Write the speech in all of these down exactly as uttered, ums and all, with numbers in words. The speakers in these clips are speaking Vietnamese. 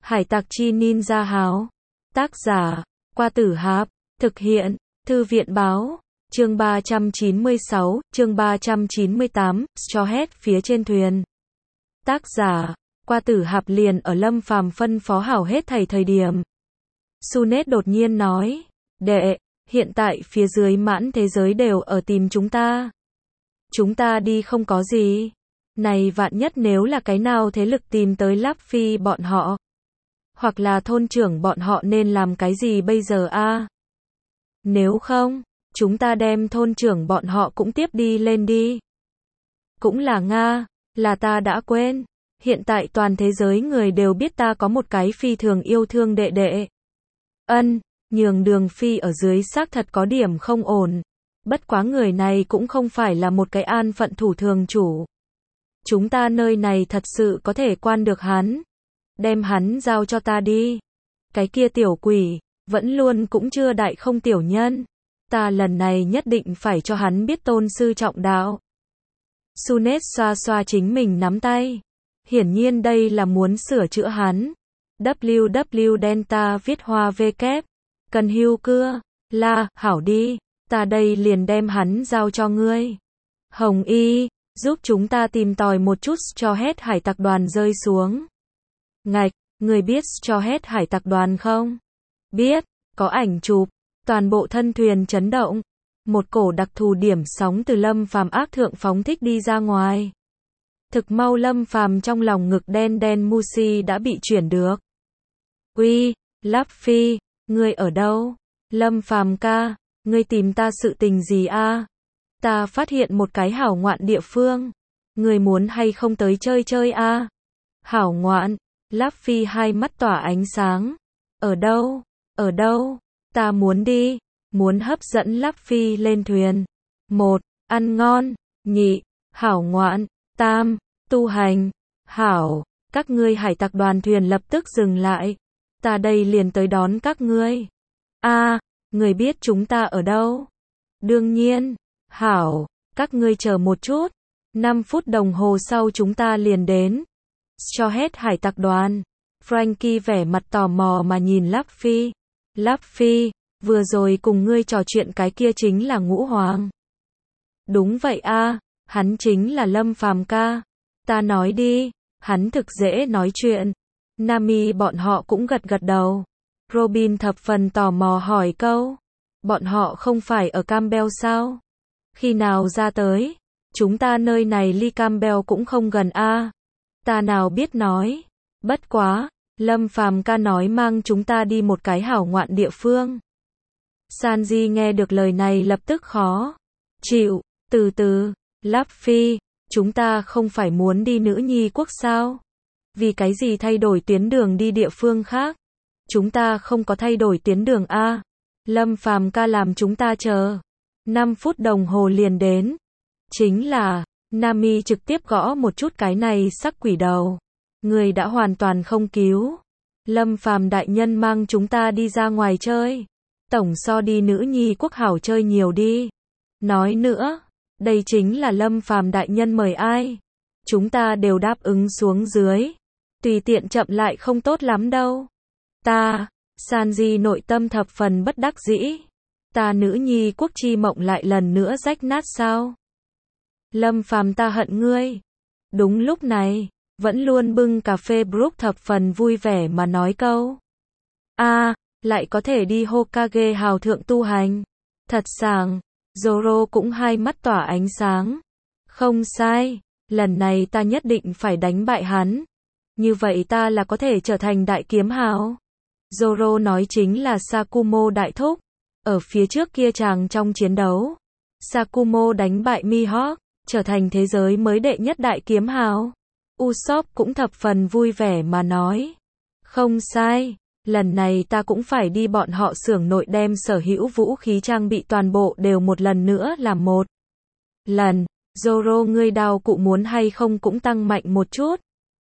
Hải tặc chi ninja háo. Tác giả, Qua Tử Hạp. Thực hiện, Thư viện báo. Chương ba trăm chín mươi sáu, chương ba trăm chín mươi tám, cho hết phía trên thuyền. Tác giả, Qua Tử Hạp. Liền ở Lâm Phàm phân phó hảo hết thảy thời điểm. Sunet đột nhiên nói, đệ, hiện tại phía dưới mãn thế giới đều ở tìm chúng ta. Chúng ta đi không có gì. Này vạn nhất nếu là cái nào thế lực tìm tới Luffy bọn họ. Hoặc là thôn trưởng bọn họ nên làm cái gì bây giờ a? Nếu không, chúng ta đem thôn trưởng bọn họ cũng tiếp đi lên đi. Cũng là Nga, là ta đã quên. Hiện tại toàn thế giới người đều biết ta có một cái phi thường yêu thương đệ đệ. Ân, nhường Đường Phi ở dưới xác thật có điểm không ổn. Bất quá người này cũng không phải là một cái an phận thủ thường chủ. Chúng ta nơi này thật sự có thể quan được hắn. Đem hắn giao cho ta đi. Cái kia tiểu quỷ, vẫn luôn cũng chưa đại không tiểu nhân. Ta lần này nhất định phải cho hắn biết tôn sư trọng đạo. Sunet xoa xoa chính mình nắm tay. Hiển nhiên đây là muốn sửa chữa hắn. W W Delta viết hoa v kép. Cần hưu cưa. La, hảo đi. Ta đây liền đem hắn giao cho ngươi. Hồng Y, giúp chúng ta tìm tòi một chút cho hết hải tặc đoàn rơi xuống. Ngạch, người biết cho hết hải tặc đoàn không? Biết, có ảnh chụp. Toàn bộ thân thuyền chấn động. Một cổ đặc thù điểm sóng từ Lâm Phàm ác thượng phóng thích đi ra ngoài. Thực mau Lâm Phàm trong lòng ngực đen đen Musi đã bị chuyển được. Uy, Luffy, ngươi ở đâu? Lâm Phàm ca, ngươi tìm ta sự tình gì a? Ta phát hiện một cái hảo ngoạn địa phương. Ngươi muốn hay không tới chơi chơi a? Hảo ngoạn, Luffy hai mắt tỏa ánh sáng. Ở đâu? Ở đâu? Ta muốn đi, muốn hấp dẫn Luffy lên thuyền. Một, ăn ngon. Nhị, hảo ngoạn. Tam, tu hành. Hảo, các ngươi hải tặc đoàn thuyền lập tức dừng lại. Ta đây liền tới đón các ngươi. A, người biết chúng ta ở đâu? Đương nhiên. Hảo, các ngươi chờ một chút. năm phút đồng hồ sau chúng ta liền đến. Cho hết hải tặc đoàn. Frankie vẻ mặt tò mò mà nhìn Luffy. Luffy, vừa rồi cùng ngươi trò chuyện cái kia chính là Ngũ Hoàng. Đúng vậy a, hắn chính là Lâm Phàm ca. Ta nói đi, hắn thực dễ nói chuyện. Nami bọn họ cũng gật gật đầu. Robin thập phần tò mò hỏi câu. Bọn họ không phải ở Campbell sao? Khi nào ra tới? Chúng ta nơi này ly Campbell cũng không gần a. Ta nào biết nói. Bất quá, Lâm Phàm ca nói mang chúng ta đi một cái hảo ngoạn địa phương. Sanji nghe được lời này lập tức khó chịu. Từ từ, Luffy, chúng ta không phải muốn đi nữ nhi quốc sao? Vì cái gì thay đổi tuyến đường đi địa phương khác? Chúng ta không có thay đổi tuyến đường a. Lâm Phàm ca làm chúng ta chờ. năm phút đồng hồ liền đến. Chính là, Nami trực tiếp gõ một chút cái này sắc quỷ đầu. Người đã hoàn toàn không cứu. Lâm Phàm đại nhân mang chúng ta đi ra ngoài chơi. Tổng so đi nữ nhi quốc hảo chơi nhiều đi. Nói nữa, đây chính là Lâm Phàm đại nhân mời ai. Chúng ta đều đáp ứng xuống dưới. Tùy tiện chậm lại không tốt lắm đâu. Ta, Sanji nội tâm thập phần bất đắc dĩ. Ta nữ nhi quốc chi mộng lại lần nữa rách nát sao? Lâm Phàm ta hận ngươi. Đúng lúc này, vẫn luôn bưng cà phê Brook thập phần vui vẻ mà nói câu. A, lại có thể đi Hokage hào thượng tu hành. Thật sảng. Zoro cũng hai mắt tỏa ánh sáng. Không sai, lần này ta nhất định phải đánh bại hắn. Như vậy ta là có thể trở thành đại kiếm hào. Zoro nói chính là Sakumo đại thúc. Ở phía trước kia chàng trong chiến đấu, Sakumo đánh bại Mihawk, trở thành thế giới mới đệ nhất đại kiếm hào. Usopp cũng thập phần vui vẻ mà nói. Không sai, lần này ta cũng phải đi bọn họ xưởng nội đem sở hữu vũ khí trang bị toàn bộ đều một lần nữa làm một lần. Zoro ngươi đao cụ muốn hay không cũng tăng mạnh một chút.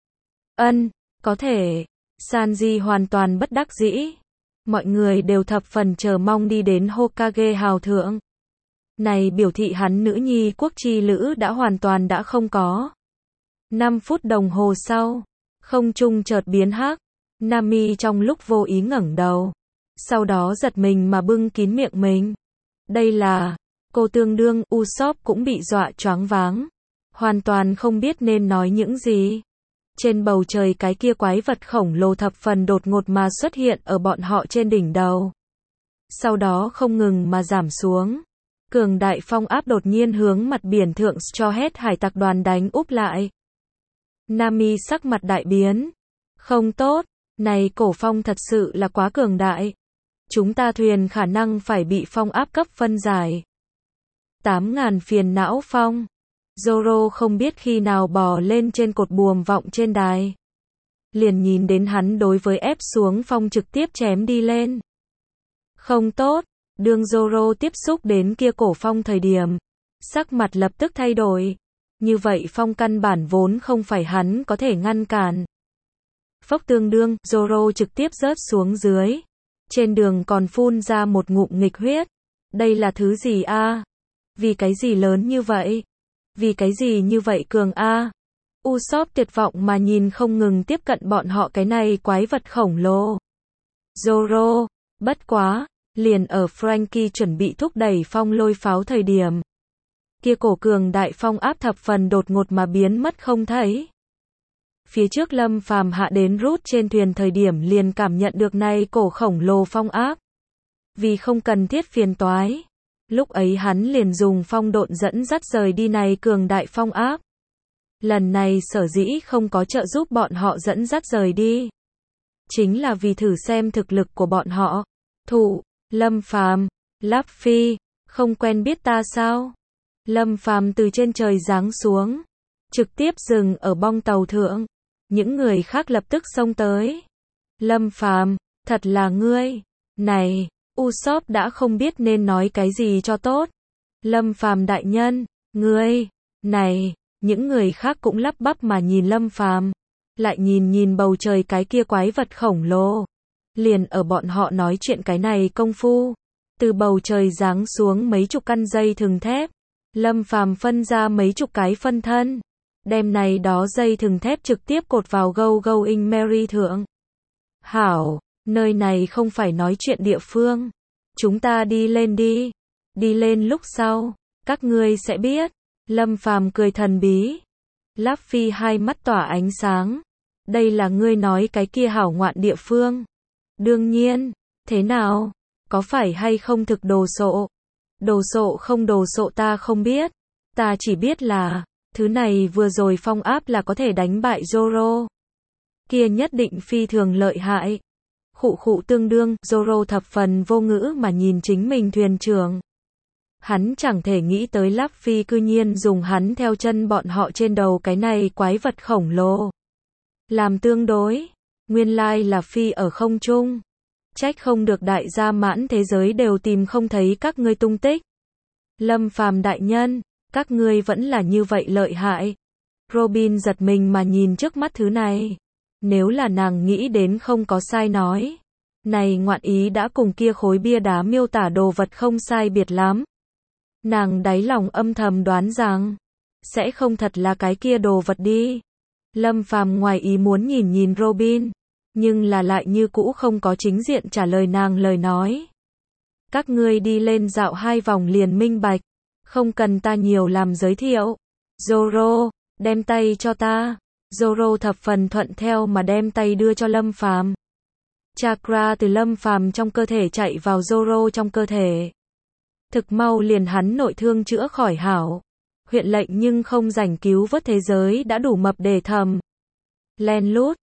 Ân, có thể. Sanji hoàn toàn bất đắc dĩ. Mọi người đều thập phần chờ mong đi đến Hokage hào thượng. Này biểu thị hắn nữ nhi quốc chi lữ đã hoàn toàn đã không có. năm phút đồng hồ sau, không trung chợt biến hắc. Nami trong lúc vô ý ngẩng đầu, sau đó giật mình mà bưng kín miệng mình. Đây là, cô tương đương, Usopp cũng bị dọa choáng váng, hoàn toàn không biết nên nói những gì. Trên bầu trời cái kia quái vật khổng lồ thập phần đột ngột mà xuất hiện ở bọn họ trên đỉnh đầu. Sau đó không ngừng mà giảm xuống. Cường đại phong áp đột nhiên hướng mặt biển thượng Straw Hat hải tặc đoàn đánh úp lại. Nami sắc mặt đại biến. Không tốt, này cổ phong thật sự là quá cường đại. Chúng ta thuyền khả năng phải bị phong áp cấp phân giải. Tám ngàn phiền não phong. Zoro không biết khi nào bò lên trên cột buồm vọng trên đài. Liền nhìn đến hắn đối với ép xuống phong trực tiếp chém đi lên. Không tốt, đương Zoro tiếp xúc đến kia cổ phong thời điểm, sắc mặt lập tức thay đổi. Như vậy phong căn bản vốn không phải hắn có thể ngăn cản. Phốc tương đương, Zoro trực tiếp rớt xuống dưới. Trên đường còn phun ra một ngụm nghịch huyết. Đây là thứ gì a? À? Vì cái gì lớn như vậy? Vì cái gì như vậy cường a? À? Usopp tuyệt vọng mà nhìn không ngừng tiếp cận bọn họ cái này quái vật khổng lồ. Zoro, bất quá, liền ở Franky chuẩn bị thúc đẩy phong lôi pháo thời điểm. Kia cổ cường đại phong áp thập phần đột ngột mà biến mất không thấy. Phía trước Lâm Phàm hạ đến rút trên thuyền thời điểm liền cảm nhận được này cổ khổng lồ phong áp. Vì không cần thiết phiền toái. Lúc ấy hắn liền dùng phong độn dẫn dắt rời đi này cường đại phong áp. Lần này sở dĩ không có trợ giúp bọn họ dẫn dắt rời đi. Chính là vì thử xem thực lực của bọn họ. Thụ, Lâm Phàm, Luffy, không quen biết ta sao? Lâm Phàm từ trên trời giáng xuống. Trực tiếp dừng ở bong tàu thượng. Những người khác lập tức xông tới. Lâm Phàm, thật là ngươi. Này, Usopp đã không biết nên nói cái gì cho tốt. Lâm Phàm đại nhân, ngươi, này, những người khác cũng lắp bắp mà nhìn Lâm Phàm, lại nhìn nhìn bầu trời cái kia quái vật khổng lồ. Liền ở bọn họ nói chuyện cái này công phu, từ bầu trời giáng xuống mấy chục căn dây thừng thép. Lâm Phàm phân ra mấy chục cái phân thân, đem này đó dây thừng thép trực tiếp cột vào Go Going Merry thượng. Hảo, nơi này không phải nói chuyện địa phương. Chúng ta đi lên đi. Đi lên lúc sau, các ngươi sẽ biết. Lâm Phàm cười thần bí. Luffy hai mắt tỏa ánh sáng. Đây là ngươi nói cái kia hảo ngoạn địa phương. Đương nhiên, thế nào? Có phải hay không thực đồ sộ? Đồ sộ không đồ sộ ta không biết. Ta chỉ biết là, thứ này vừa rồi phong áp là có thể đánh bại Zoro. Kia nhất định phi thường lợi hại. Khụ khụ tương đương, Zoro thập phần vô ngữ mà nhìn chính mình thuyền trưởng. Hắn chẳng thể nghĩ tới Luffy cư nhiên dùng hắn theo chân bọn họ trên đầu cái này quái vật khổng lồ. Làm tương đối, nguyên lai là phi ở không trung. Trách không được đại gia mãn thế giới đều tìm không thấy các ngươi tung tích. Lâm Phàm đại nhân, các ngươi vẫn là như vậy lợi hại. Robin giật mình mà nhìn trước mắt thứ này. Nếu là nàng nghĩ đến không có sai nói. Này ngoạn ý đã cùng kia khối bia đá miêu tả đồ vật không sai biệt lắm. Nàng đáy lòng âm thầm đoán rằng, sẽ không thật là cái kia đồ vật đi. Lâm Phàm ngoài ý muốn nhìn nhìn Robin, nhưng là lại như cũ không có chính diện trả lời nàng lời nói. Các ngươi đi lên dạo hai vòng liền minh bạch, không cần ta nhiều làm giới thiệu. Zoro, đem tay cho ta. Zoro thập phần thuận theo mà đem tay đưa cho Lâm Phàm. Chakra từ Lâm Phàm trong cơ thể chạy vào Zoro trong cơ thể. Thực mau liền hắn nội thương chữa khỏi hảo. Huyện lệnh nhưng không rảnh cứu vớt thế giới đã đủ mập để thầm. Len lút,